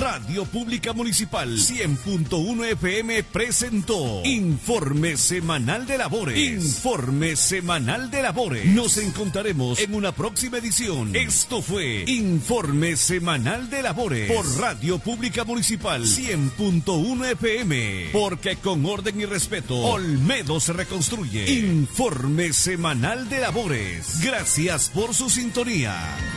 Radio Pública Municipal 100.1 FM presentó Informe Semanal de Labores. Informe Semanal de Labores. Nos encontraremos en una próxima edición. Esto fue Informe Semanal de Labores por Radio Pública Municipal 100.1 FM. Porque con orden y respeto, Olmedo se reconstruye. Informe Semanal de Labores. Gracias por su sintonía.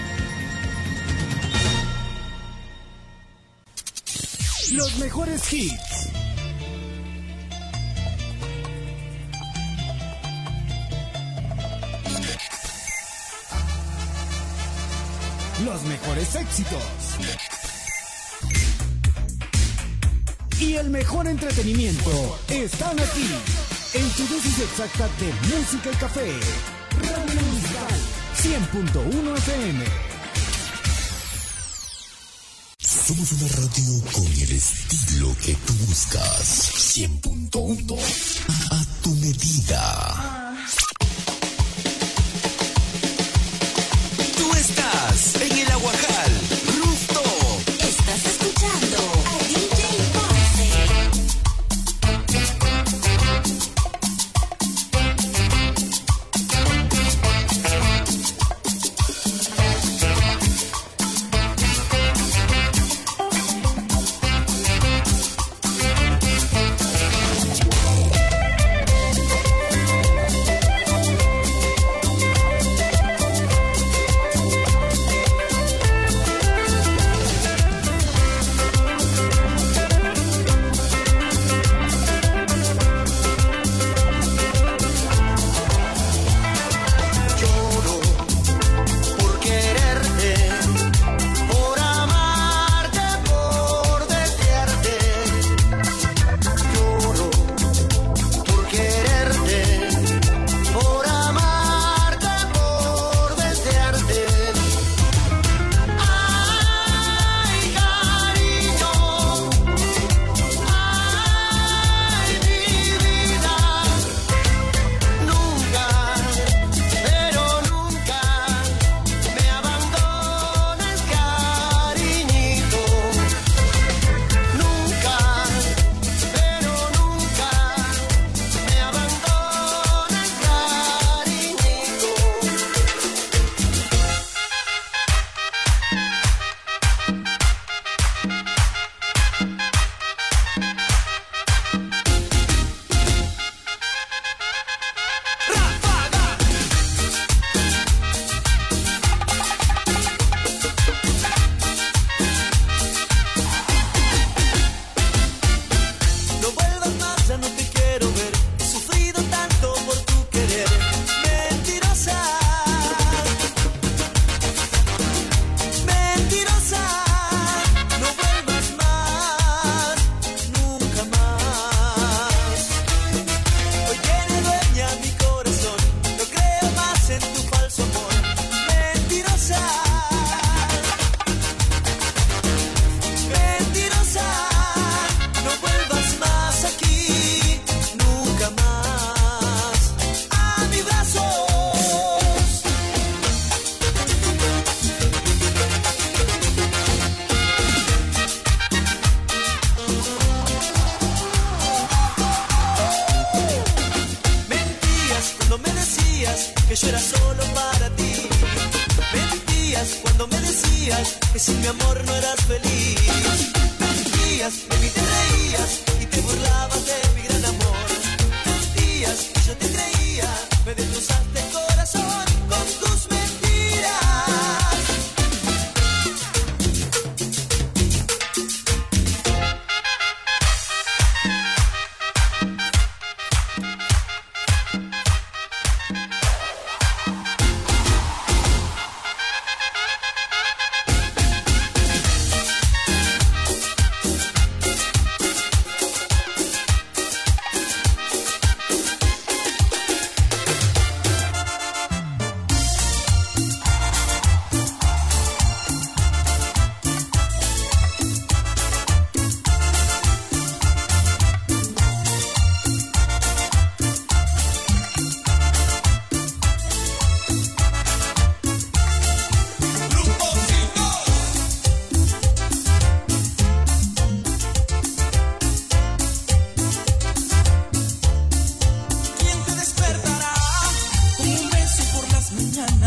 Los mejores hits. Los mejores éxitos. Y el mejor entretenimiento están aquí, en tu dosis exacta de música y café. Radio Municipal 100.1 FM. Somos una radio con el estilo que tú buscas. 100.1 a tu medida. Tú estás en el Aguajal Rooftop. Estás escuchando a DJ Ponce.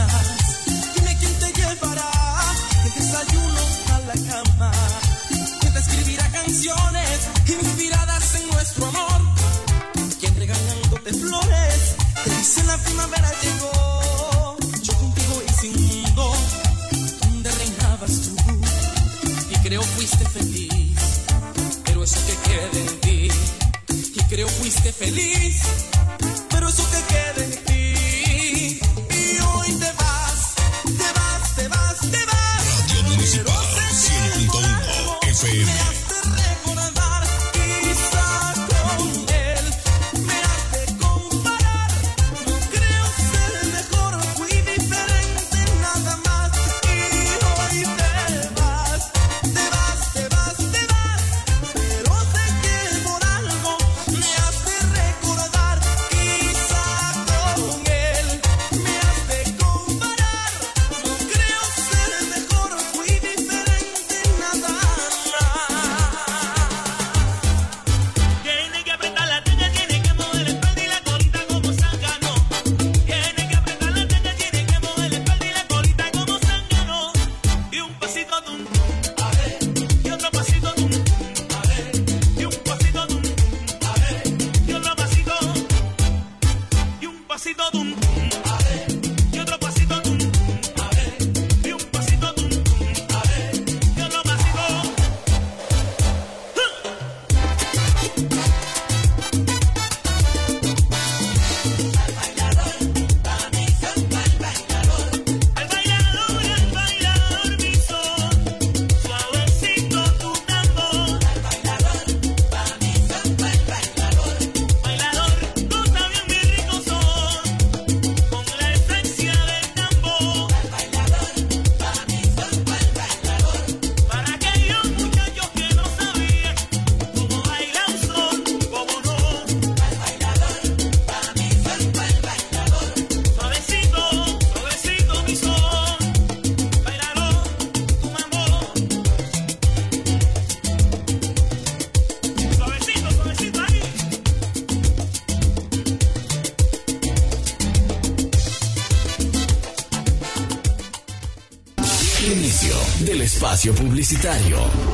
Dime quién te llevará el desayuno a la cama, quién te escribirá canciones inspiradas en nuestro amor, quién regalándote flores te dice la primavera llegó. Yo contigo hice un mundo donde reinabas tú y creo fuiste feliz, pero eso que quede en ti. Y creo fuiste feliz, pero eso que quede en ti. Y hoy te vas, te vas, te vas, te vas. Radio Municipal 100.1 FM. Me has de recordar, quizá con él me has de comparar. No creo ser el mejor, fui diferente nada más. Y hoy te vas, te vas, te vas, te vas. Pero sé que por algo me has de recordar, quizá con él me has de comparar. No creo ser el mejor, fui diferente nada más. Tiene que apretar la tanga, tiene que mover la espalda y la colita como zángano. Tiene que apretar la tanga, tiene que mover la espalda y la colita como zángano. Y un pasito tum tum, a ver. Y otro pasito tum tum, a ver. Y un pasito tum tum, a ver. Y otro pasito. Y un pasito tum tum, a ver. Y otro pasito tum tum, a ver. Y un pasito tum tum, a ver. Y otro pasito. Al bailador mi son, suavecito tu tambor. Bailador, goza bien mi rico son, con la esencia del tambor. Para aquellos muchachos que no sabían cómo baila un son, cómo no. Suavecito, suavecito mi son, bailador, tu mambo. Suavecito, suavecito ahí. Inicio del espacio publicitario.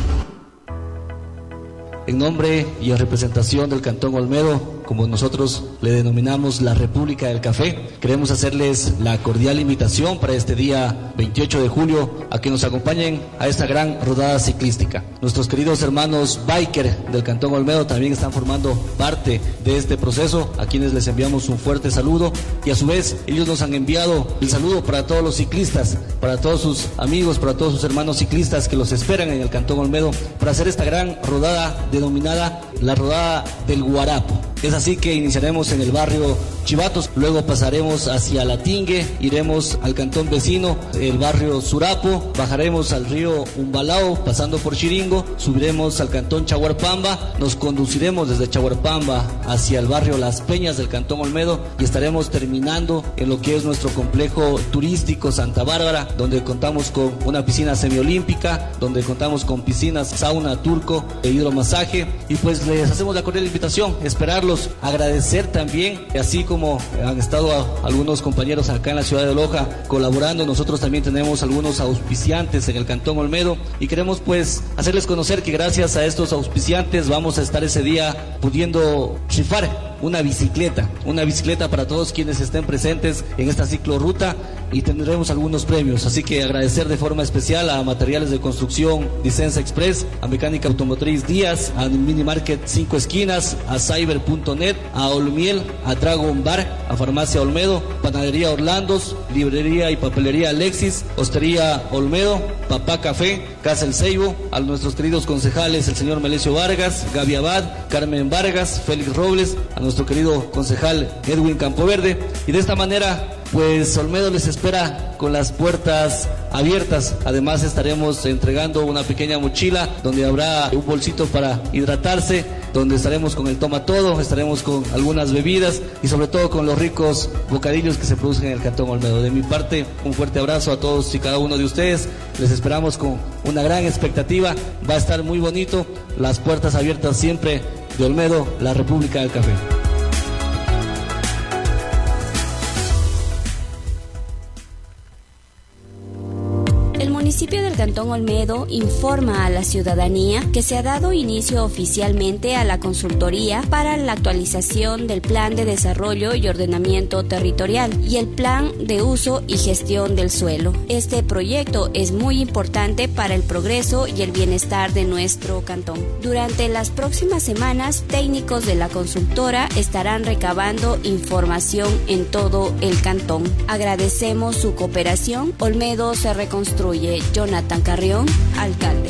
En nombre y en representación del Cantón Olmedo, como nosotros le denominamos la República del Café, queremos hacerles la cordial invitación para este día 28 de julio a que nos acompañen a esta gran rodada ciclística. Nuestros queridos hermanos biker del Cantón Olmedo también están formando parte de este proceso, a quienes les enviamos un fuerte saludo, y a su vez ellos nos han enviado el saludo para todos los ciclistas, para todos sus amigos, para todos sus hermanos ciclistas que los esperan en el Cantón Olmedo para hacer esta gran rodada denominada la Rodada del Guarapo. Es así que iniciaremos en el barrio Chivatos, luego pasaremos hacia La Tingue, iremos al cantón vecino, el barrio Surapo, bajaremos al río Umbalao, pasando por Chiringo, subiremos al cantón Chahuarpamba, nos conduciremos desde Chahuarpamba hacia el barrio Las Peñas del Cantón Olmedo y estaremos terminando en lo que es nuestro complejo turístico Santa Bárbara, donde contamos con una piscina semiolímpica, donde contamos con piscinas, sauna, turco e hidromasaje, y pues les hacemos la cordial invitación, esperarlos, agradecer también, así como han estado algunos compañeros acá en la ciudad de Loja colaborando, nosotros también tenemos algunos auspiciantes en el Cantón Olmedo y queremos pues hacerles conocer que gracias a estos auspiciantes vamos a estar ese día pudiendo rifar una bicicleta para todos quienes estén presentes en esta ciclorruta, y tendremos algunos premios, así que agradecer de forma especial a Materiales de Construcción Licencia Express, a Mecánica Automotriz Díaz, a Mini Market 5 Esquinas, a Cyber.net, a Olmiel, a Dragon Bar, a Farmacia Olmedo, Panadería Orlandos, Librería y Papelería Alexis, Hostería Olmedo, Papá Café, Casa El Ceibo, a nuestros queridos concejales, el señor Melesio Vargas, Gaby Abad, Carmen Vargas, Félix Robles, a nuestro querido concejal Edwin Campoverde, y de esta manera pues Olmedo les espera con las puertas abiertas. Además estaremos entregando una pequeña mochila donde habrá un bolsito para hidratarse, donde estaremos con el toma todo, estaremos con algunas bebidas y sobre todo con los ricos bocadillos que se producen en el Cantón Olmedo. De mi parte, un fuerte abrazo a todos y cada uno de ustedes, les esperamos con una gran expectativa, va a estar muy bonito, las puertas abiertas siempre de Olmedo, la República del Café. municipio del Cantón Olmedo informa a la ciudadanía que se ha dado inicio oficialmente a la consultoría para la actualización del Plan de Desarrollo y Ordenamiento Territorial y el Plan de Uso y Gestión del Suelo. Este proyecto es muy importante para el progreso y el bienestar de nuestro cantón. Durante las próximas semanas, técnicos de la consultora estarán recabando información en todo el cantón. Agradecemos su cooperación. Olmedo se reconstruye. Jonathan Carrión, alcalde.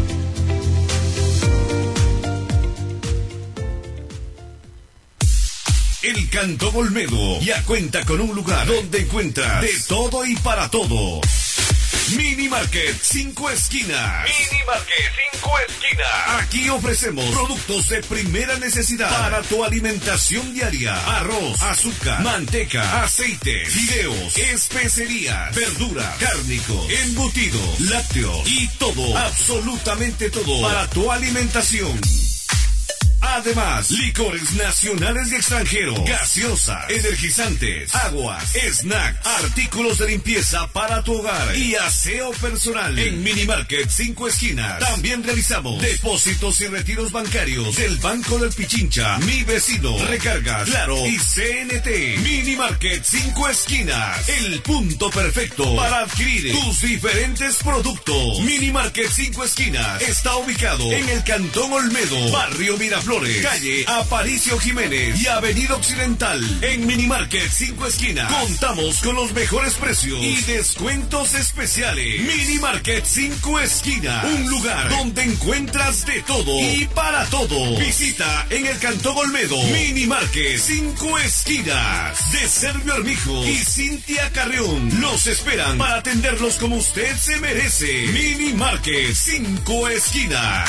El Cantón Olmedo ya cuenta con un lugar donde encuentras de todo y para todo. Mini Market 5 Esquinas. Mini Market 5 Esquinas. Aquí ofrecemos productos de primera necesidad para tu alimentación diaria. Arroz, azúcar, manteca, aceite, fideos, especerías, verdura, cárnico, embutido, lácteo y todo, absolutamente todo para tu alimentación. Además, licores nacionales y extranjeros, gaseosas, energizantes, aguas, snack, artículos de limpieza para tu hogar y aseo personal. En Mini Market 5 Esquinas también realizamos depósitos y retiros bancarios del Banco del Pichincha, Mi Vecino, Recargas, Claro y CNT. Mini Market 5 Esquinas, el punto perfecto para adquirir tus diferentes productos. Mini Market 5 Esquinas está ubicado en el Cantón Olmedo, Barrio Miraflores, calle Aparicio Jiménez y Avenida Occidental. En Mini Market 5 Esquinas contamos con los mejores precios y descuentos especiales. Mini Market 5 Esquinas, un lugar donde encuentras de todo y para todo. Visita en el Cantón Olmedo Mini Market 5 Esquinas. De Servio Armijo y Cintia Carrión los esperan para atenderlos como usted se merece. Mini Market 5 Esquinas.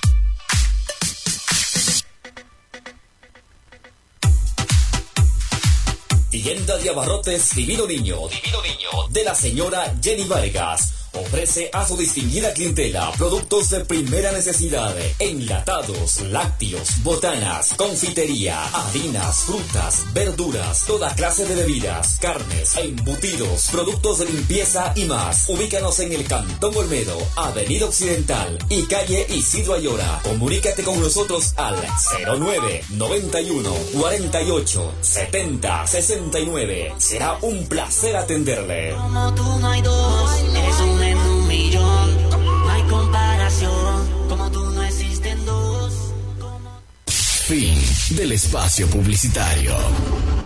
Tienda de abarrotes Divino Niño, de la señora Jenny Vargas. Ofrece a su distinguida clientela productos de primera necesidad, enlatados, lácteos, botanas, confitería, harinas, frutas, verduras, toda clase de bebidas, carnes, embutidos, productos de limpieza y más. Ubícanos en el Cantón Olmedo, Avenida Occidental y calle Isidro Ayora. Comunícate con nosotros al 09 91 48 70 69. Será un placer atenderle. Como tú no hay dos, eres un en un millón, no hay comparación, como tú no existen dos. Fin del espacio publicitario.